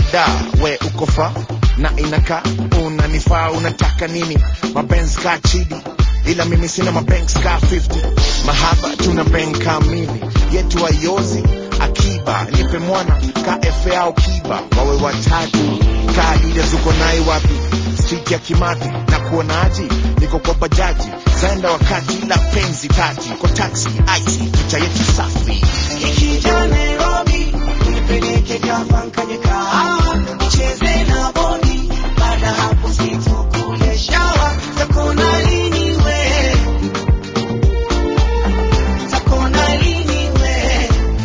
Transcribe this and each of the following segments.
da we uko fa na inaka unanifaa unataka nini mabenz ka chidi ila mimi sina mabanks ka 50 mahaba tuna bank kamili yetu ayozi akiba nipe mwana ka FA au kiba wawe watatu ka Adidas uko nai wapi street ya Kimathi na kuonaji niko kwa bajaji zaenda wakati la penzi tati kwa taxi ice picha yetu safi ikija Nairobi nipeleke Japan nikahawa nicheze na boni baada hapo situkule shawa takona lini we takona lini we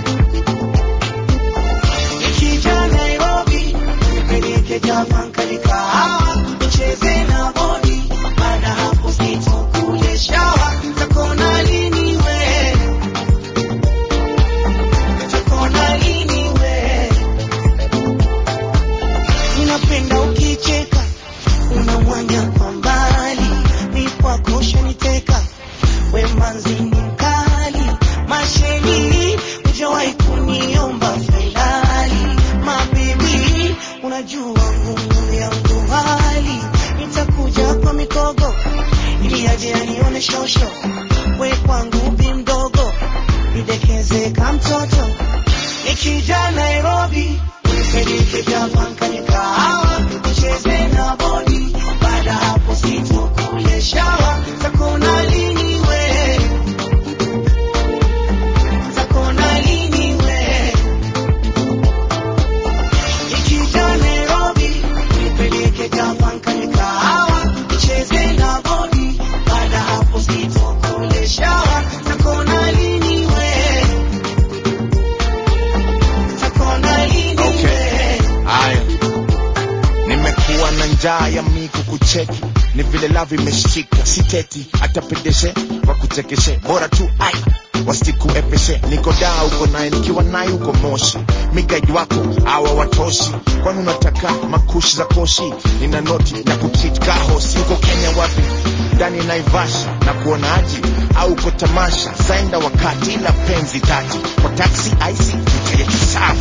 ikija Nairobi nipeleke Japan nikahawa nicheze na boni baada hapo situkule shawa takona lini we takona lini we ninapenda ukicheka unamwanya kwa mbali ni kwa kosha niteka we manzi ni mkali masheni hujawahi kuniomba fainali mabibi unajua ngumu yangu hali nitakuja kwa mikogo ili aje anione shosho we kwangu bi mdogo nidekeze kama mtoto nikija Nairobi nipeleke Japan nikahawa nicheze na bodi baada hapo situkule shawa takona lini we takona lini we nikija Nairobi nipeleke Japan nikahawa nicheze na bodi baada hapo situkule shawa takona lini we takona lini we haya nimekuwa na njaa ya miku kucheki ni vile love imeshika siteti atapendeshe wakuchekeshe bora tu ai wasikuepeshe niko daa uko naye nikiwa naye uko Moshi migaji wako hawa watoshi kwani unataka makushi za koshi nina noti na kutreat kahosi uko Kenya wapi ndani Naivasha na kuonaji au uko tamasha zaenda wakati la penzi tati kwa taxi ice picha yetu safi